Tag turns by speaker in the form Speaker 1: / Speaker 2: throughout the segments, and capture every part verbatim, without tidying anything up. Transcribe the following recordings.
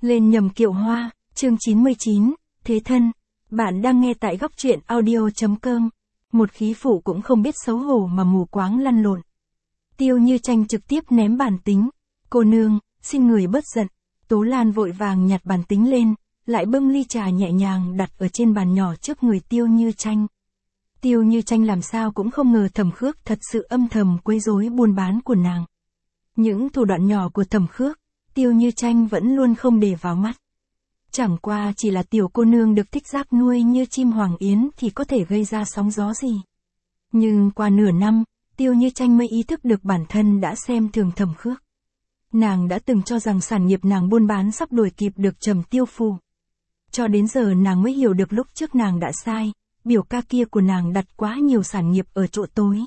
Speaker 1: Lên nhầm kiệu hoa, chương chín mươi chín, Thế thân. Bạn đang nghe tại góc truyện audio chấm com. Một khí phụ cũng không biết xấu hổ mà mù quáng lăn lộn. Tiêu Như Tranh trực tiếp ném bàn tính. Cô nương, xin người bớt giận. Tố Lan vội vàng nhặt bàn tính lên, lại bưng ly trà nhẹ nhàng đặt ở trên bàn nhỏ trước người Tiêu Như Tranh. Tiêu Như Tranh làm sao cũng không ngờ Thẩm Khước thật sự âm thầm quấy rối buôn bán của nàng. Những thủ đoạn nhỏ của Thẩm Khước, Tiêu Như Tranh vẫn luôn không để vào mắt. Chẳng qua chỉ là tiểu cô nương được Thích Giác nuôi như chim hoàng yến thì có thể gây ra sóng gió gì. Nhưng qua nửa năm, Tiêu Như Tranh mới ý thức được bản thân đã xem thường Thẩm Khước. Nàng đã từng cho rằng sản nghiệp nàng buôn bán sắp đuổi kịp được Trầm Tiêu Phù. Cho đến giờ nàng mới hiểu được lúc trước nàng đã sai, biểu ca kia của nàng đặt quá nhiều sản nghiệp ở chỗ tối.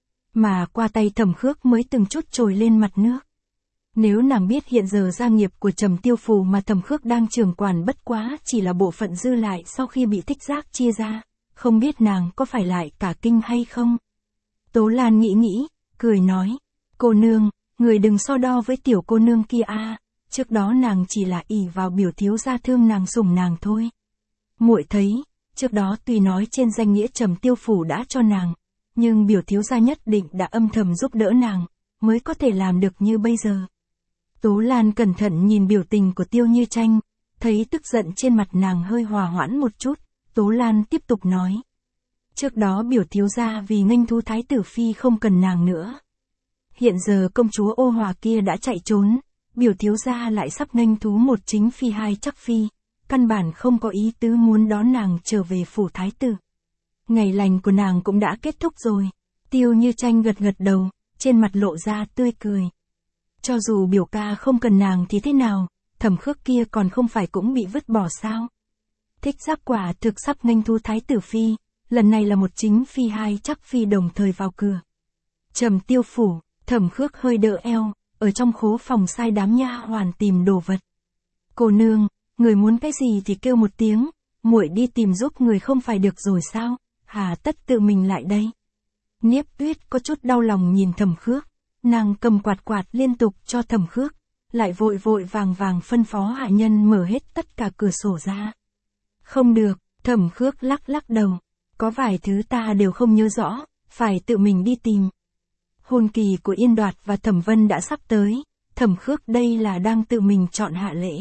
Speaker 1: Mà qua tay Thẩm Khước mới từng chút trồi lên mặt nước. Nếu nàng biết hiện giờ gia nghiệp của Trầm Tiêu Phù mà Thẩm Khước đang trưởng quản bất quá chỉ là bộ phận dư lại sau khi bị Thích Giác chia ra, không biết nàng có phải lại cả kinh hay không. Tố Lan nghĩ nghĩ, cười nói, cô nương, người đừng so đo với tiểu cô nương kia a, trước đó nàng chỉ là ỷ vào biểu thiếu gia thương nàng sủng nàng thôi. Muội thấy, trước đó tuy nói trên danh nghĩa Trầm Tiêu Phù đã cho nàng, nhưng biểu thiếu gia nhất định đã âm thầm giúp đỡ nàng, mới có thể làm được như bây giờ. Tố Lan cẩn thận nhìn biểu tình của Tiêu Như Tranh, thấy tức giận trên mặt nàng hơi hòa hoãn một chút, Tố Lan tiếp tục nói. Trước đó biểu thiếu gia vì nghênh thú thái tử phi không cần nàng nữa. Hiện giờ công chúa Ô Hòa kia đã chạy trốn, biểu thiếu gia lại sắp nghênh thú một chính phi hai chắc phi, căn bản không có ý tứ muốn đón nàng trở về phủ thái tử. Ngày lành của nàng cũng đã kết thúc rồi. Tiêu Như Tranh gật gật đầu, trên mặt lộ ra tươi cười. Cho dù biểu ca không cần nàng thì thế nào, Thẩm Khước kia còn không phải cũng bị vứt bỏ sao? Thích Giác quả thực sắp nghênh thú thái tử phi, lần này là một chính phi hai chắc phi đồng thời vào cửa. Trầm Tiêu Phủ, Thẩm Khước hơi đỡ eo, ở trong khố phòng sai đám nha hoàn tìm đồ vật. Cô nương, người muốn cái gì thì kêu một tiếng, muội đi tìm giúp người không phải được rồi sao? Hà tất tự mình lại đây. Niếp Tuyết có chút đau lòng nhìn Thẩm Khước. Nàng cầm quạt quạt liên tục cho Thẩm Khước, lại vội vội vàng vàng phân phó hạ nhân mở hết tất cả cửa sổ ra. Không được, Thẩm Khước lắc lắc đầu, có vài thứ ta đều không nhớ rõ, phải tự mình đi tìm. Hôn kỳ của Yên Đoạt và Thẩm Vân đã sắp tới, Thẩm Khước đây là đang tự mình chọn hạ lễ.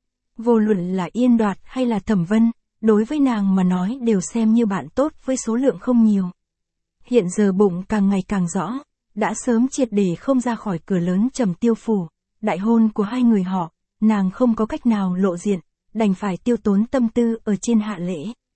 Speaker 1: Vô luận là Yên Đoạt hay là Thẩm Vân, đối với nàng mà nói đều xem như bạn tốt với số lượng không nhiều. Hiện giờ bụng càng ngày càng rõ. Đã sớm triệt để không ra khỏi cửa lớn Trầm Tiêu Phủ, đại hôn của hai người họ, nàng không có cách nào lộ diện, đành phải tiêu tốn tâm tư ở trên hạ lễ.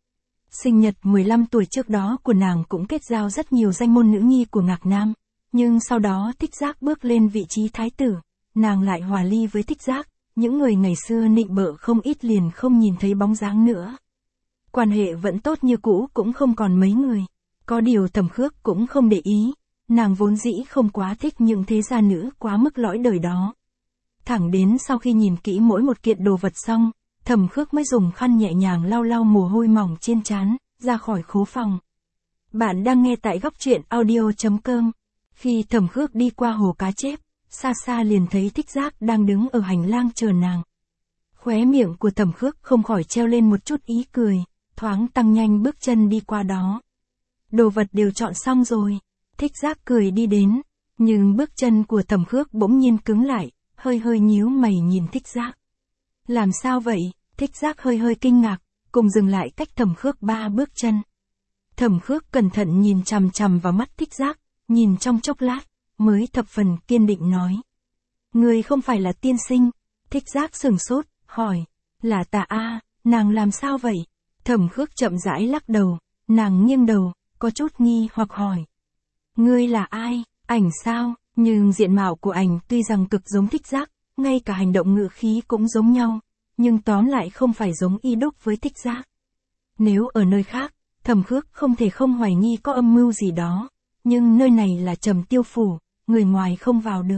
Speaker 1: Sinh nhật mười lăm tuổi trước đó của nàng cũng kết giao rất nhiều danh môn nữ nhi của Ngạc Nam, nhưng sau đó Thích Giác bước lên vị trí thái tử, nàng lại hòa ly với Thích Giác, những người ngày xưa nịnh bợ không ít liền không nhìn thấy bóng dáng nữa. Quan hệ vẫn tốt như cũ cũng không còn mấy người, có điều Thẩm Khước cũng không để ý. Nàng vốn dĩ không quá thích những thế gia nữ quá mức lõi đời đó. Thẳng đến sau khi nhìn kỹ mỗi một kiện đồ vật xong, Thẩm Khước mới dùng khăn nhẹ nhàng lau lau mồ hôi mỏng trên trán, ra khỏi khố phòng. Bạn đang nghe tại góc truyện audio chấm com. Khi Thẩm Khước đi qua hồ cá chép, xa xa liền thấy Thích Giác đang đứng ở hành lang chờ nàng. Khóe miệng của Thẩm Khước không khỏi treo lên một chút ý cười, thoáng tăng nhanh bước chân đi qua đó. Đồ vật đều chọn xong rồi. Thích Giác cười đi đến, nhưng bước chân của Thẩm Khước bỗng nhiên cứng lại, hơi hơi nhíu mày nhìn Thích Giác. Làm sao vậy? Thích Giác hơi hơi kinh ngạc, cùng dừng lại cách Thẩm Khước ba bước chân. Thẩm Khước cẩn thận nhìn chằm chằm vào mắt Thích Giác, nhìn trong chốc lát, mới thập phần kiên định nói. Người không phải là tiên sinh. Thích Giác sửng sốt, hỏi, là ta a, nàng làm sao vậy? Thẩm Khước chậm rãi lắc đầu, nàng nghiêng đầu, có chút nghi hoặc hỏi. Ngươi là ai? Ảnh sao? Nhưng diện mạo của ảnh tuy rằng cực giống Thích Giác, ngay cả hành động ngữ khí cũng giống nhau, nhưng tóm lại không phải giống y đúc với Thích Giác. Nếu ở nơi khác, Thẩm Khước không thể không hoài nghi có âm mưu gì đó, nhưng nơi này là Trầm Tiêu Phủ, người ngoài không vào được.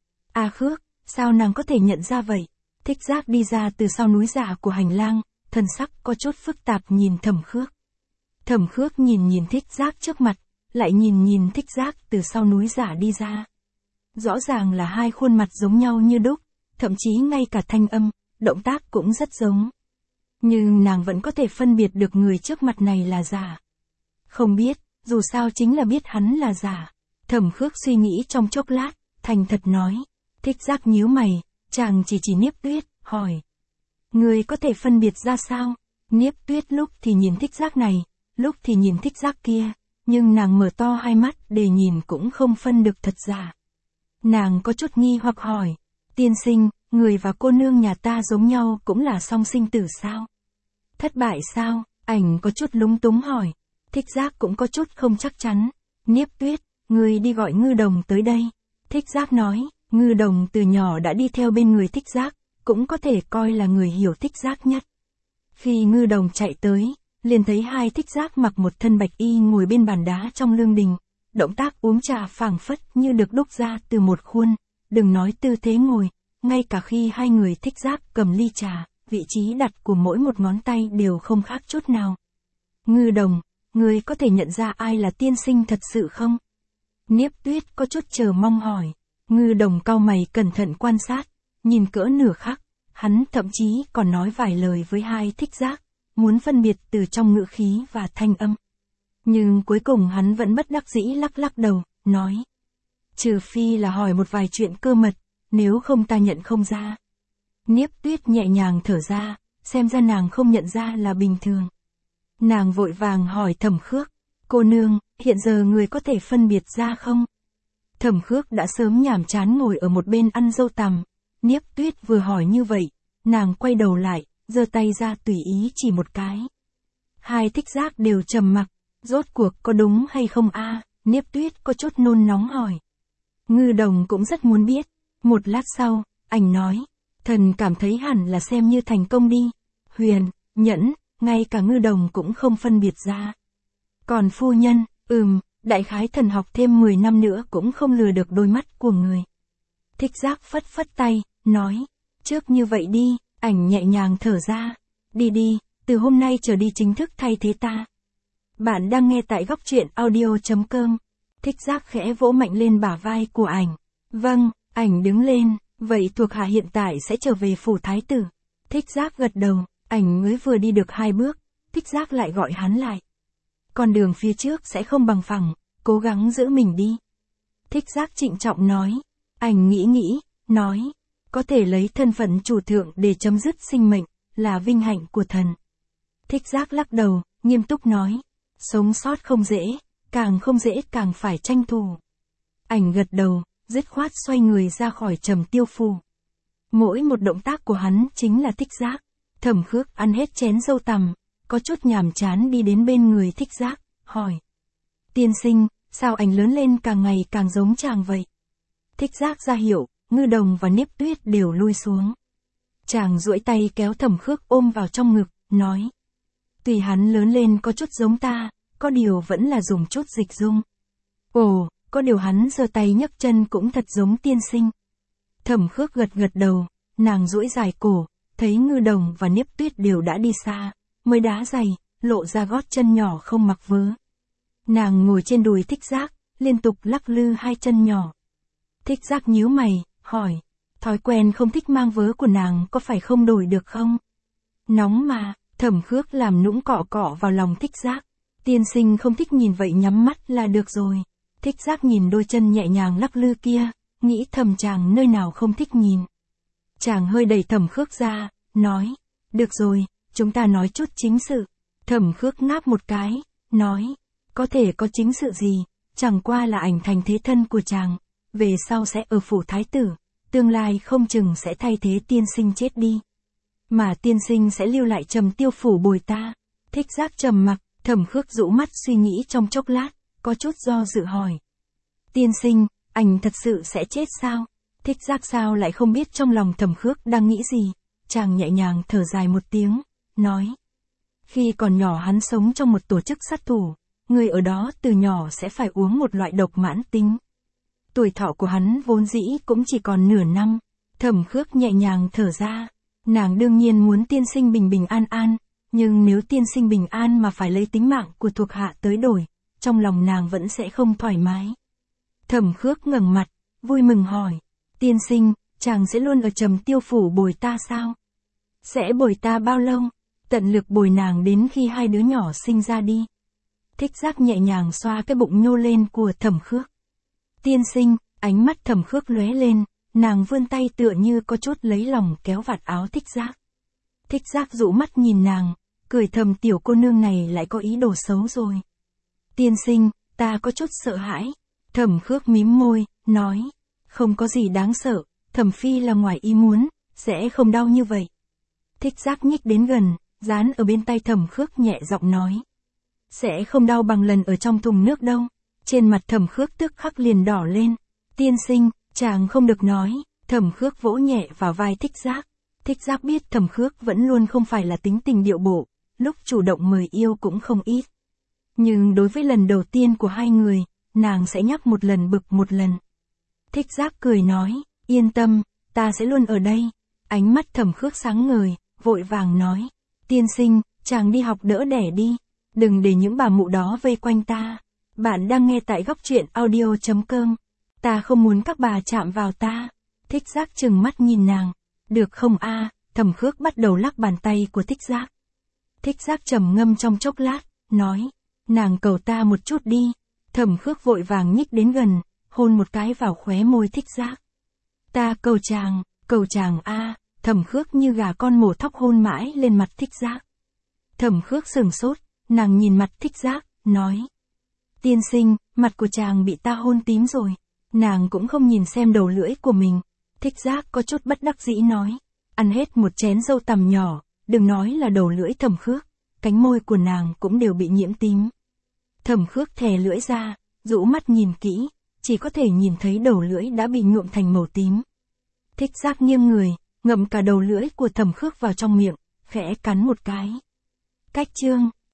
Speaker 1: A Khước, sao nàng có thể nhận ra vậy? Thích Giác đi ra từ sau núi giả của hành lang, thân sắc có chút phức tạp nhìn Thẩm Khước. Thẩm Khước nhìn nhìn Thích Giác trước mặt, lại nhìn nhìn Thích Giác từ sau núi giả đi ra. Rõ ràng là hai khuôn mặt giống nhau như đúc, thậm chí ngay cả thanh âm, động tác cũng rất giống. Nhưng nàng vẫn có thể phân biệt được người trước mặt này là giả. Không biết, dù sao chính là biết hắn là giả. Thẩm Khước suy nghĩ trong chốc lát, thành thật nói. Thích Giác nhíu mày, chàng chỉ chỉ Niếp Tuyết, hỏi. Người có thể phân biệt ra sao? Niếp Tuyết lúc thì nhìn Thích Giác này, lúc thì nhìn Thích Giác kia, nhưng nàng mở to hai mắt để nhìn cũng không phân được thật giả. Nàng có chút nghi hoặc hỏi. Tiên sinh, người và cô nương nhà ta giống nhau cũng là song sinh tử sao? Thất bại sao? Ảnh có chút lúng túng hỏi. Thích Giác cũng có chút không chắc chắn. Niếp Tuyết, người đi gọi Ngư Đồng tới đây. Thích Giác nói, Ngư Đồng từ nhỏ đã đi theo bên người Thích Giác, cũng có thể coi là người hiểu Thích Giác nhất. Khi Ngư Đồng chạy tới, liền thấy hai Thích Giác mặc một thân bạch y ngồi bên bàn đá trong lương đình. Động tác uống trà phảng phất như được đúc ra từ một khuôn, đừng nói tư thế ngồi, ngay cả khi hai người Thích Giác cầm ly trà, vị trí đặt của mỗi một ngón tay đều không khác chút nào. Ngư Đồng, người có thể nhận ra ai là tiên sinh thật sự không? Niếp Tuyết có chút chờ mong hỏi. Ngư Đồng cau mày cẩn thận quan sát, nhìn cỡ nửa khắc, hắn thậm chí còn nói vài lời với hai Thích Giác, muốn phân biệt từ trong ngữ khí và thanh âm. Nhưng cuối cùng hắn vẫn bất đắc dĩ lắc lắc đầu, nói. Trừ phi là hỏi một vài chuyện cơ mật, nếu không ta nhận không ra. Niếp Tuyết nhẹ nhàng thở ra, xem ra nàng không nhận ra là bình thường. Nàng vội vàng hỏi Thẩm Khước, cô nương, hiện giờ người có thể phân biệt ra không? Thẩm Khước đã sớm nhàm chán ngồi ở một bên ăn dâu tằm. Niếp Tuyết vừa hỏi như vậy, nàng quay đầu lại, giơ tay ra tùy ý chỉ một cái. Hai Thích Giác đều trầm mặc, rốt cuộc có đúng hay không a? Niếp Tuyết có chút nôn nóng hỏi. Ngư Đồng cũng rất muốn biết. Một lát sau, Ảnh nói, thần cảm thấy hẳn là xem như thành công đi. Huyền, Nhẫn, ngay cả Ngư Đồng cũng không phân biệt ra. Còn phu nhân, ừm, đại khái thần học thêm mười năm nữa cũng không lừa được đôi mắt của người. Thích Giác phất phất tay, nói, trước như vậy đi. Ảnh nhẹ nhàng thở ra. Đi đi, từ hôm nay trở đi chính thức thay thế ta. Bạn đang nghe tại góc truyện audio chấm com. Thích Giác khẽ vỗ mạnh lên bả vai của Ảnh. Vâng, Ảnh đứng lên, vậy thuộc hạ hiện tại sẽ trở về phủ thái tử. Thích Giác gật đầu, Ảnh mới vừa đi được hai bước, Thích Giác lại gọi hắn lại. Con đường phía trước sẽ không bằng phẳng, cố gắng giữ mình đi. Thích Giác trịnh trọng nói. Ảnh nghĩ nghĩ, nói, có thể lấy thân phận chủ thượng để chấm dứt sinh mệnh, là vinh hạnh của thần. Thích Giác lắc đầu, nghiêm túc nói, sống sót không dễ, càng không dễ càng phải tranh thủ. Ảnh gật đầu, dứt khoát xoay người ra khỏi Trầm Tiêu Phủ. Mỗi một động tác của hắn chính là Thích Giác. Thẩm Khước ăn hết chén dâu tằm, có chút nhàm chán đi đến bên người Thích Giác, hỏi. Tiên sinh, sao Ảnh lớn lên càng ngày càng giống chàng vậy? Thích Giác ra hiệu, Ngư Đồng và Niếp Tuyết đều lui xuống. Chàng duỗi tay kéo Thẩm Khước ôm vào trong ngực, nói. Tùy hắn lớn lên có chút giống ta, có điều vẫn là dùng chút dịch dung. Ồ, có điều hắn giơ tay nhấc chân cũng thật giống tiên sinh. Thẩm Khước gật gật đầu, nàng duỗi dài cổ, thấy Ngư Đồng và Niếp Tuyết đều đã đi xa, mới đá giày, lộ ra gót chân nhỏ không mặc vớ. Nàng ngồi trên đùi Thích Giác, liên tục lắc lư hai chân nhỏ. Thích Giác nhíu mày, hỏi, thói quen không thích mang vớ của nàng có phải không đổi được không? Nóng mà, Thẩm Khước làm nũng cọ cọ vào lòng Thích Giác. Tiên sinh không thích nhìn vậy nhắm mắt là được rồi. Thích Giác nhìn đôi chân nhẹ nhàng lắc lư kia, nghĩ thầm chàng nơi nào không thích nhìn. Chàng hơi đẩy Thẩm Khước ra, nói, được rồi, chúng ta nói chút chính sự. Thẩm Khước ngáp một cái, nói, có thể có chính sự gì, chẳng qua là Ảnh thành thế thân của chàng, về sau sẽ ở phủ thái tử, tương lai không chừng sẽ thay thế tiên sinh chết đi. Mà tiên sinh sẽ lưu lại Trầm Tiêu Phủ bồi ta. Thích Giác trầm mặc, Thẩm Khước rũ mắt suy nghĩ trong chốc lát, có chút do dự hỏi. Tiên sinh, Ảnh thật sự sẽ chết sao? Thích Giác sao lại không biết trong lòng Thẩm Khước đang nghĩ gì, chàng nhẹ nhàng thở dài một tiếng, nói. Khi còn nhỏ hắn sống trong một tổ chức sát thủ, người ở đó từ nhỏ sẽ phải uống một loại độc mãn tính. Tuổi thọ của hắn vốn dĩ cũng chỉ còn nửa năm. Thẩm Khước nhẹ nhàng thở ra, nàng đương nhiên muốn tiên sinh bình bình an an, nhưng nếu tiên sinh bình an mà phải lấy tính mạng của thuộc hạ tới đổi, trong lòng nàng vẫn sẽ không thoải mái. Thẩm Khước ngẩng mặt, vui mừng hỏi, tiên sinh, chàng sẽ luôn ở Trầm Tiêu Phủ bồi ta sao? Sẽ bồi ta bao lâu? Tận lực bồi nàng đến khi hai đứa nhỏ sinh ra đi. Thích Giác nhẹ nhàng xoa cái bụng nhô lên của Thẩm Khước. Tiên sinh, ánh mắt Thẩm Khước lóe lên, nàng vươn tay tựa như có chút lấy lòng kéo vạt áo Thích Giác. Thích Giác dụ mắt nhìn nàng, cười thầm tiểu cô nương này lại có ý đồ xấu rồi. Tiên sinh, ta có chút sợ hãi. Thẩm Khước mím môi, nói, không có gì đáng sợ, Thẩm phi là ngoài ý muốn, sẽ không đau như vậy. Thích Giác nhích đến gần, dán ở bên tay Thẩm Khước nhẹ giọng nói. Sẽ không đau bằng lần ở trong thùng nước đâu. Trên mặt Thẩm Khước tức khắc liền đỏ lên. Tiên sinh, chàng không được nói. Thẩm Khước vỗ nhẹ vào vai Thích Giác. Thích Giác biết Thẩm Khước vẫn luôn không phải là tính tình điệu bộ, lúc chủ động mời yêu cũng không ít. Nhưng đối với lần đầu tiên của hai người, nàng sẽ nhắc một lần bực một lần. Thích Giác cười nói, yên tâm, ta sẽ luôn ở đây. Ánh mắt Thẩm Khước sáng ngời, vội vàng nói. Tiên sinh, chàng đi học đỡ đẻ đi. Đừng để những bà mụ đó vây quanh ta. Bạn đang nghe tại góc truyện audio chấm com. Ta không muốn các bà chạm vào ta. Thích Giác trừng mắt nhìn nàng. Được không a? Thẩm Khước bắt đầu lắc bàn tay của Thích Giác. Thích Giác trầm ngâm trong chốc lát, nói. Nàng cầu ta một chút đi. Thẩm Khước vội vàng nhích đến gần, hôn một cái vào khóe môi Thích Giác. Ta cầu chàng, cầu chàng a. Thẩm Khước như gà con mổ thóc hôn mãi lên mặt Thích Giác. Thẩm Khước sừng sốt, nàng nhìn mặt Thích Giác, nói. Tiên sinh, mặt của chàng bị ta hôn tím rồi. Nàng cũng không nhìn xem đầu lưỡi của mình. Thích Giác có chút bất đắc dĩ nói. Ăn hết một chén dâu tằm nhỏ, đừng nói là đầu lưỡi Thẩm Khước, cánh môi của nàng cũng đều bị nhiễm tím. Thẩm Khước thè lưỡi ra, rũ mắt nhìn kỹ, chỉ có thể nhìn thấy đầu lưỡi đã bị nhuộm thành màu tím. Thích Giác nghiêng người, ngậm cả đầu lưỡi của Thẩm Khước vào trong miệng, khẽ cắn một cái. Cách chương